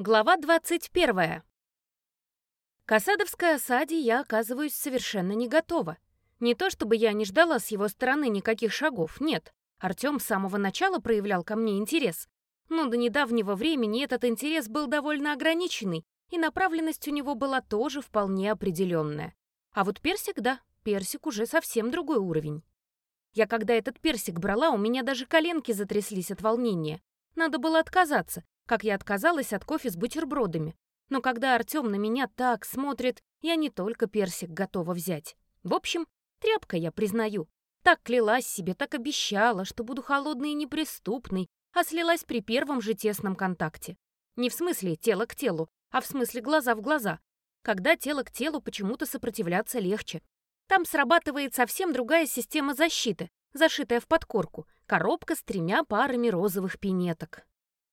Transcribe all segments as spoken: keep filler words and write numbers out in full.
Глава двадцать первая. К осадовской осаде я оказываюсь совершенно не готова. Не то чтобы я не ждала с его стороны никаких шагов, нет. Артём с самого начала проявлял ко мне интерес. Но до недавнего времени этот интерес был довольно ограниченный, и направленность у него была тоже вполне определенная. А вот персик, да, персик уже совсем другой уровень. Я когда этот персик брала, у меня даже коленки затряслись от волнения. Надо было отказаться, как я отказалась от кофе с бутербродами. Но когда Артём на меня так смотрит, я не только персик готова взять. В общем, тряпка, я признаю. Так клялась себе, так обещала, что буду холодной и неприступной, а слилась при первом же тесном контакте. Не в смысле тело к телу, а в смысле глаза в глаза. Когда тело к телу, почему-то сопротивляться легче. Там срабатывает совсем другая система защиты, зашитая в подкорку, коробка с тремя парами розовых пинеток.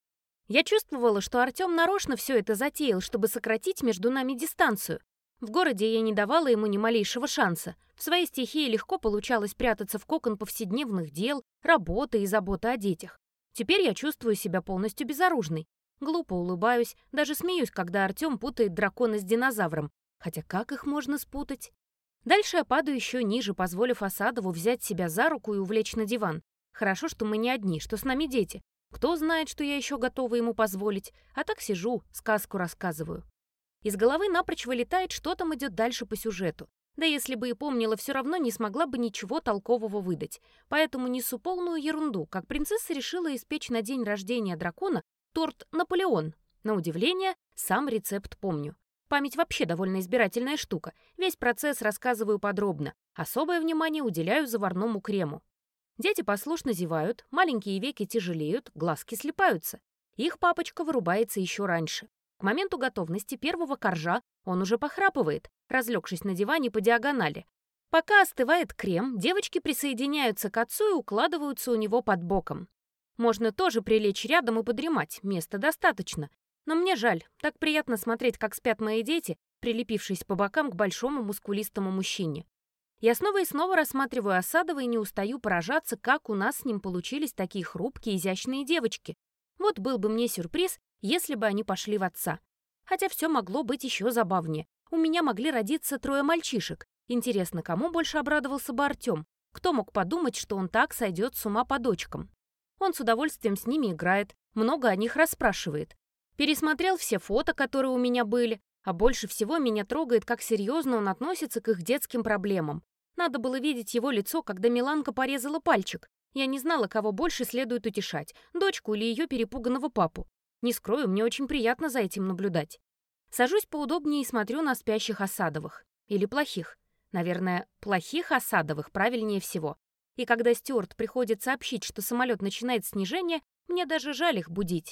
Я чувствовала, что Артём нарочно все это затеял, чтобы сократить между нами дистанцию. В городе я не давала ему ни малейшего шанса. В своей стихии легко получалось прятаться в кокон повседневных дел, работы и заботы о детях. Теперь я чувствую себя полностью безоружной. Глупо улыбаюсь, даже смеюсь, когда Артём путает дракона с динозавром. Хотя как их можно спутать? Дальше я падаю еще ниже, позволив Осадову взять себя за руку и увлечь на диван. Хорошо, что мы не одни, что с нами дети. Кто знает, что я еще готова ему позволить, а так сижу, сказку рассказываю. Из головы напрочь вылетает, что там идет дальше по сюжету. Да если бы и помнила, все равно не смогла бы ничего толкового выдать. Поэтому несу полную ерунду, как принцесса решила испечь на день рождения дракона торт «Наполеон». На удивление, сам рецепт помню. Память вообще довольно избирательная штука. Весь процесс рассказываю подробно. Особое внимание уделяю заварному крему. Дети послушно зевают, маленькие веки тяжелеют, глазки слипаются. Их папочка вырубается еще раньше. К моменту готовности первого коржа он уже похрапывает, разлегшись на диване по диагонали. Пока остывает крем, девочки присоединяются к отцу и укладываются у него под боком. Можно тоже прилечь рядом и подремать, места достаточно. Но мне жаль, так приятно смотреть, как спят мои дети, прилепившись по бокам к большому мускулистому мужчине. Я снова и снова рассматриваю Осадова и не устаю поражаться, как у нас с ним получились такие хрупкие, изящные девочки. Вот был бы мне сюрприз, если бы они пошли в отца. Хотя все могло быть еще забавнее. У меня могли родиться трое мальчишек. Интересно, кому больше обрадовался бы Артём? Кто мог подумать, что он так сойдет с ума по дочкам? Он с удовольствием с ними играет, много о них расспрашивает. Пересмотрел все фото, которые у меня были, а больше всего меня трогает, как серьезно он относится к их детским проблемам. Надо было видеть его лицо, когда Миланка порезала пальчик. Я не знала, кого больше следует утешать, дочку или ее перепуганного папу. Не скрою, мне очень приятно за этим наблюдать. Сажусь поудобнее и смотрю на спящих Осадовых. Или плохих. Наверное, плохих Осадовых правильнее всего. И когда Стюарт приходит сообщить, что самолет начинает снижение, мне даже жаль их будить.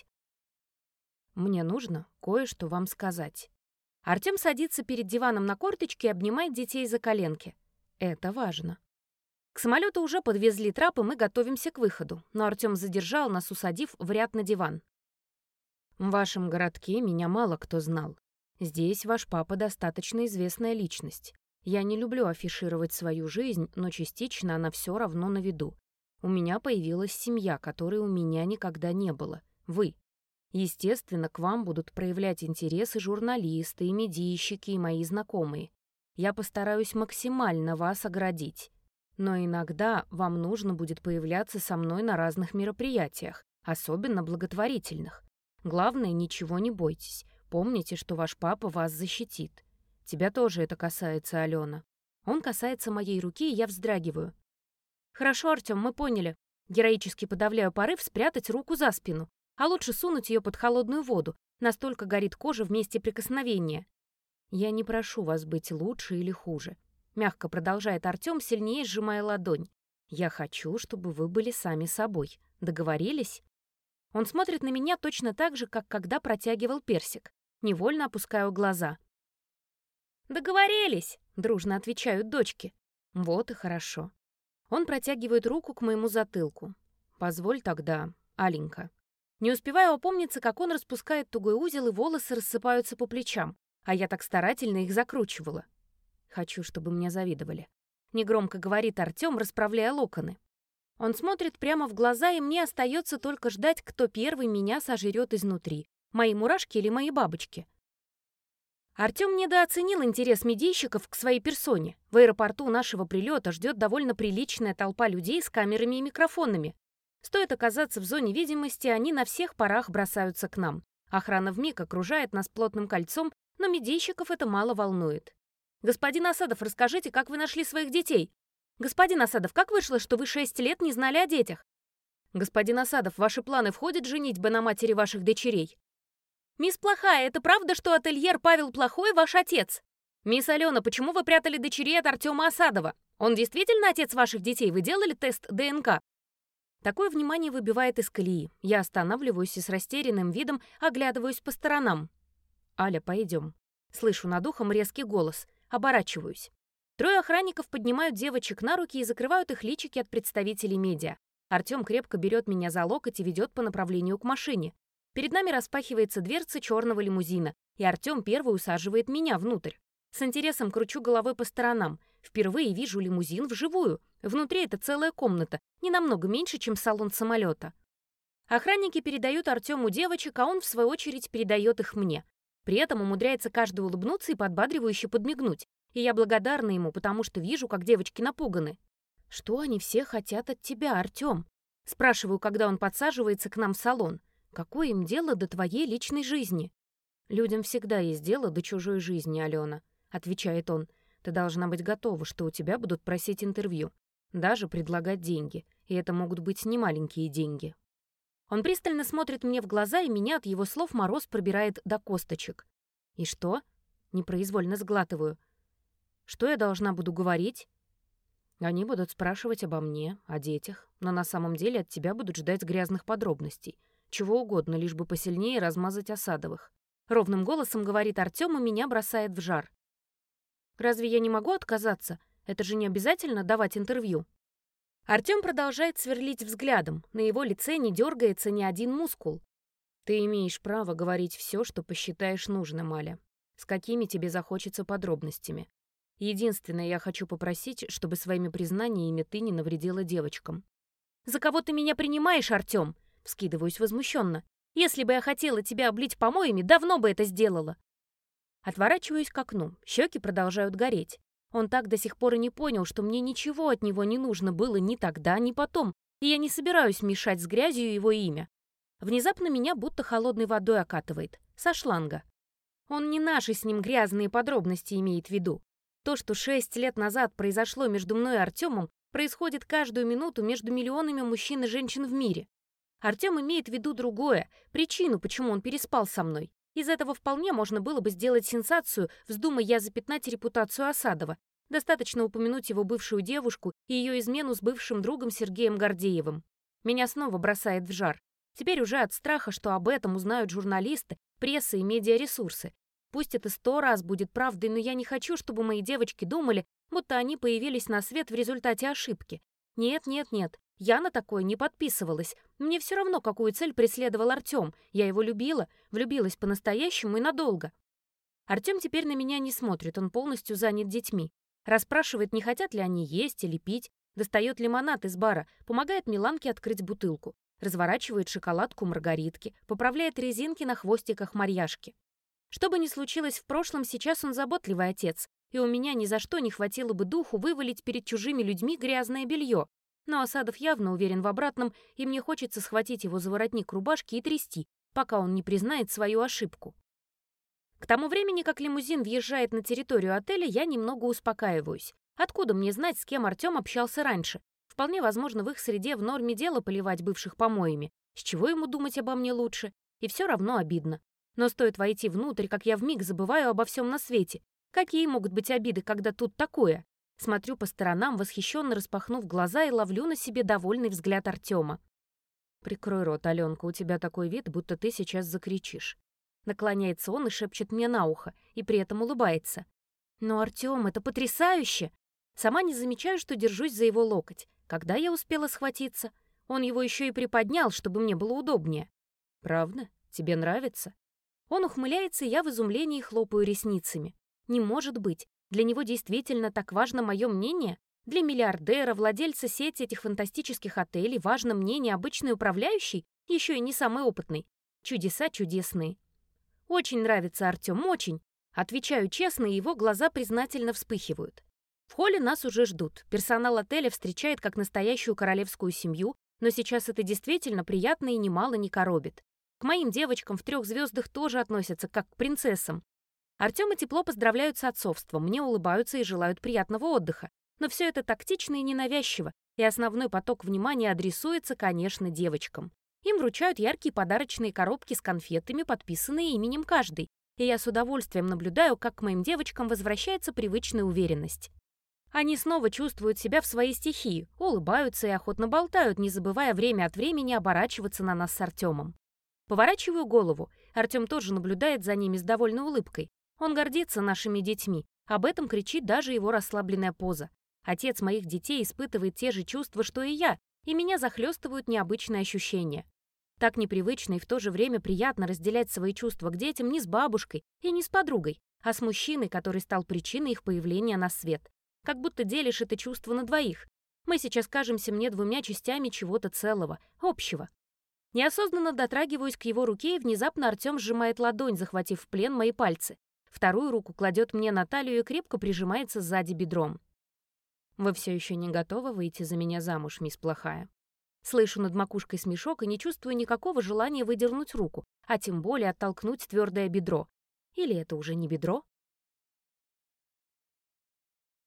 Мне нужно кое-что вам сказать. Артём садится перед диваном на корточки и обнимает детей за коленки. Это важно. К самолету уже подвезли трап, и мы готовимся к выходу, но Артём задержал нас, усадив в ряд на диван. В вашем городке меня мало кто знал. Здесь ваш папа достаточно известная личность. Я не люблю афишировать свою жизнь, но частично она все равно на виду. У меня появилась семья, которой у меня никогда не было. Вы. Естественно, к вам будут проявлять интерес и журналисты, и медийщики, и мои знакомые. Я постараюсь максимально вас оградить. Но иногда вам нужно будет появляться со мной на разных мероприятиях, особенно благотворительных. Главное, ничего не бойтесь. Помните, что ваш папа вас защитит. Тебя тоже это касается, Алена. Он касается моей руки, и я вздрагиваю. Хорошо, Артём, мы поняли. Героически подавляю порыв спрятать руку за спину, а лучше сунуть ее под холодную воду. Настолько горит кожа в месте прикосновения. «Я не прошу вас быть лучше или хуже», — мягко продолжает Артём, сильнее сжимая ладонь. «Я хочу, чтобы вы были сами собой. Договорились?» Он смотрит на меня точно так же, как когда протягивал персик. Невольно опускаю глаза. «Договорились», — дружно отвечают дочки. Вот и хорошо. Он протягивает руку к моему затылку. «Позволь тогда, Аленька». Не успеваю опомниться, как он распускает тугой узел, и волосы рассыпаются по плечам. А я так старательно их закручивала. Хочу, чтобы мне завидовали. Негромко говорит Артём, расправляя локоны. Он смотрит прямо в глаза, и мне остается только ждать, кто первый меня сожрет изнутри. Мои мурашки или мои бабочки? Артем недооценил интерес медийщиков к своей персоне. В аэропорту нашего прилета ждет довольно приличная толпа людей с камерами и микрофонами. Стоит оказаться в зоне видимости, они на всех парах бросаются к нам. Охрана вмиг окружает нас плотным кольцом, но медийщиков это мало волнует. «Господин Асадов, расскажите, как вы нашли своих детей?» «Господин Асадов, как вышло, что вы шесть лет не знали о детях?» «Господин Асадов, в ваши планы входит женитьба на матери ваших дочерей?» «Мисс Плохая, это правда, что ательер Павел Плохой ваш отец?» «Мисс Алена, почему вы прятали дочерей от Артема Асадова? Он действительно отец ваших детей? Вы делали тест ДНК?» Такое внимание выбивает из колеи. Я останавливаюсь и с растерянным видом оглядываюсь по сторонам. «Аля, пойдем». Слышу над ухом резкий голос. Оборачиваюсь. Трое охранников поднимают девочек на руки и закрывают их личики от представителей медиа. Артем крепко берет меня за локоть и ведет по направлению к машине. Перед нами распахивается дверца черного лимузина, и Артем первый усаживает меня внутрь. С интересом кручу головой по сторонам. Впервые вижу лимузин вживую. Внутри это целая комната, не намного меньше, чем салон самолета. Охранники передают Артему девочек, а он, в свою очередь, передает их мне. При этом умудряется каждый улыбнуться и подбадривающе подмигнуть. И я благодарна ему, потому что вижу, как девочки напуганы. «Что они все хотят от тебя, Артем?» Спрашиваю, когда он подсаживается к нам в салон. «Какое им дело до твоей личной жизни?» «Людям всегда есть дело до чужой жизни, Алена», — отвечает он. «Ты должна быть готова, что у тебя будут просить интервью, даже предлагать деньги, и это могут быть немаленькие деньги». Он пристально смотрит мне в глаза, и меня от его слов мороз пробирает до косточек. «И что?» — непроизвольно сглатываю. «Что я должна буду говорить?» «Они будут спрашивать обо мне, о детях, но на самом деле от тебя будут ждать грязных подробностей. Чего угодно, лишь бы посильнее размазать Асадовых». Ровным голосом говорит Артем, и меня бросает в жар. «Разве я не могу отказаться? Это же не обязательно давать интервью». Артем продолжает сверлить взглядом. На его лице не дергается ни один мускул. «Ты имеешь право говорить все, что посчитаешь нужным, Аля. С какими тебе захочется подробностями. Единственное, я хочу попросить, чтобы своими признаниями ты не навредила девочкам». «За кого ты меня принимаешь, Артем?» Вскидываюсь возмущенно. «Если бы я хотела тебя облить помоями, давно бы это сделала». Отворачиваюсь к окну. Щеки продолжают гореть. Он так до сих пор и не понял, что мне ничего от него не нужно было ни тогда, ни потом, и я не собираюсь мешать с грязью его имя. Внезапно меня будто холодной водой окатывает. Со шланга. Он не наши с ним грязные подробности имеет в виду. То, что шесть лет назад произошло между мной и Артемом, происходит каждую минуту между миллионами мужчин и женщин в мире. Артем имеет в виду другое, причину, почему он переспал со мной. Из этого вполне можно было бы сделать сенсацию, вздумай я запятнать репутацию Асадова. Достаточно упомянуть его бывшую девушку и ее измену с бывшим другом Сергеем Гордеевым. Меня снова бросает в жар. Теперь уже от страха, что об этом узнают журналисты, пресса и медиаресурсы. Пусть это сто раз будет правдой, но я не хочу, чтобы мои девочки думали, будто они появились на свет в результате ошибки. Нет, нет, нет. Я на такое не подписывалась. Мне все равно, какую цель преследовал Артем. Я его любила, влюбилась по-настоящему и надолго. Артем теперь на меня не смотрит, он полностью занят детьми. Расспрашивает, не хотят ли они есть или пить, достает лимонад из бара, помогает Миланке открыть бутылку, разворачивает шоколадку Маргаритки, поправляет резинки на хвостиках Марьяшки. Что бы ни случилось в прошлом, сейчас он заботливый отец, и у меня ни за что не хватило бы духу вывалить перед чужими людьми грязное белье. Но Асадов явно уверен в обратном, и мне хочется схватить его за воротник рубашки и трясти, пока он не признает свою ошибку. К тому времени, как лимузин въезжает на территорию отеля, я немного успокаиваюсь. Откуда мне знать, с кем Артем общался раньше? Вполне возможно, в их среде в норме дела поливать бывших помоями. С чего ему думать обо мне лучше? И все равно обидно. Но стоит войти внутрь, как я вмиг забываю обо всем на свете. Какие могут быть обиды, когда тут такое? Смотрю по сторонам, восхищенно распахнув глаза, и ловлю на себе довольный взгляд Артема. «Прикрой рот, Аленка, у тебя такой вид, будто ты сейчас закричишь». Наклоняется он и шепчет мне на ухо, и при этом улыбается. «Но, Артем, это потрясающе!» Сама не замечаю, что держусь за его локоть. Когда я успела схватиться? Он его еще и приподнял, чтобы мне было удобнее. «Правда? Тебе нравится?» Он ухмыляется, и я в изумлении хлопаю ресницами. «Не может быть! Для него действительно так важно мое мнение? Для миллиардера, владельца сети этих фантастических отелей важно мнение обычной управляющей, еще и не самый опытный. Чудеса чудесные. Очень нравится Артем, очень. Отвечаю честно, и его глаза признательно вспыхивают. В холле нас уже ждут. Персонал отеля встречает как настоящую королевскую семью, но сейчас это действительно приятно и немало не коробит. К моим девочкам в трех звездах тоже относятся как к принцессам. Артема тепло поздравляют с отцовством, мне улыбаются и желают приятного отдыха. Но все это тактично и ненавязчиво, и основной поток внимания адресуется, конечно, девочкам. Им вручают яркие подарочные коробки с конфетами, подписанные именем каждой, и я с удовольствием наблюдаю, как к моим девочкам возвращается привычная уверенность. Они снова чувствуют себя в своей стихии, улыбаются и охотно болтают, не забывая время от времени оборачиваться на нас с Артемом. Поворачиваю голову. Артем тоже наблюдает за ними с довольной улыбкой. Он гордится нашими детьми. Об этом кричит даже его расслабленная поза. Отец моих детей испытывает те же чувства, что и я, и меня захлестывают необычные ощущения. Так непривычно и в то же время приятно разделять свои чувства к детям не с бабушкой и не с подругой, а с мужчиной, который стал причиной их появления на свет. Как будто делишь это чувство на двоих. Мы сейчас кажемся мне двумя частями чего-то целого, общего. Неосознанно дотрагиваюсь к его руке, и внезапно Артем сжимает ладонь, захватив в плен мои пальцы. Вторую руку кладет мне на талию и крепко прижимается сзади бедром. «Вы все еще не готовы выйти за меня замуж, мисс Плохая?» Слышу над макушкой смешок и не чувствую никакого желания выдернуть руку, а тем более оттолкнуть твердое бедро. Или это уже не бедро?